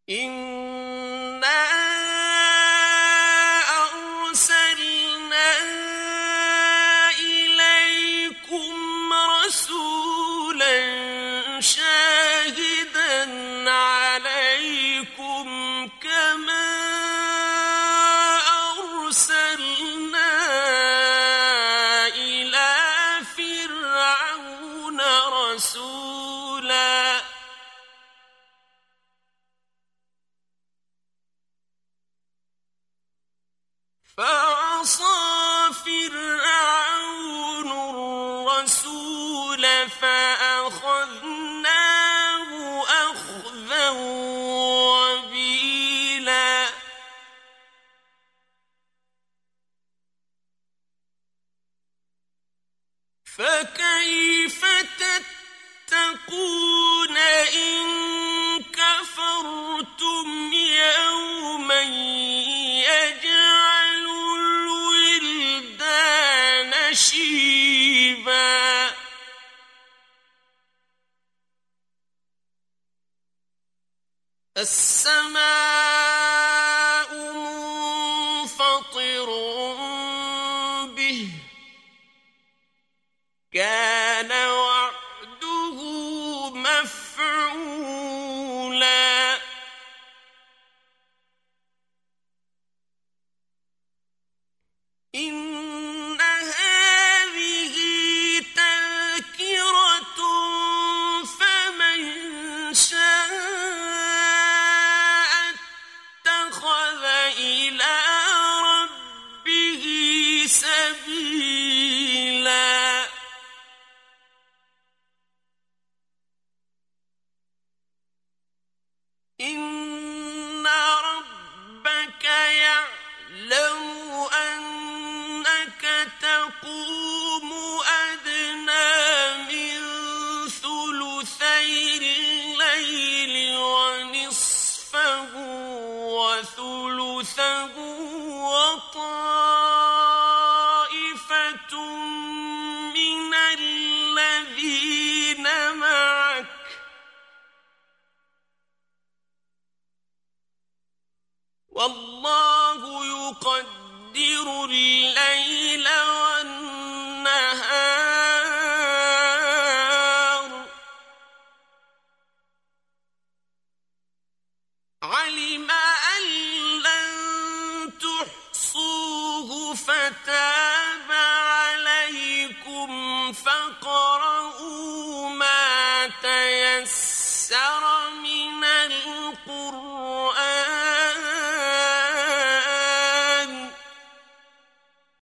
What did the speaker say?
إنا أرسلنا إليكم رسولا شاهدا عليكم كما أرسلنا إلى فرعون رسولا فعصى فرعون الرسول فأخذناه أخذا وبيلا فكيف تتقون إن كفرتم يوما يجعل الولدان شيبا السماء منفطر به كان وعده مفعولا إن هذه تذكرة فمن شاء اتخذ إلى ربه سبيلا إن ربك يعلم أنك تقوم أدنى من ثلثي الليل ونصفه وثلثه وطائفة من الذين معك والله يقدر الليل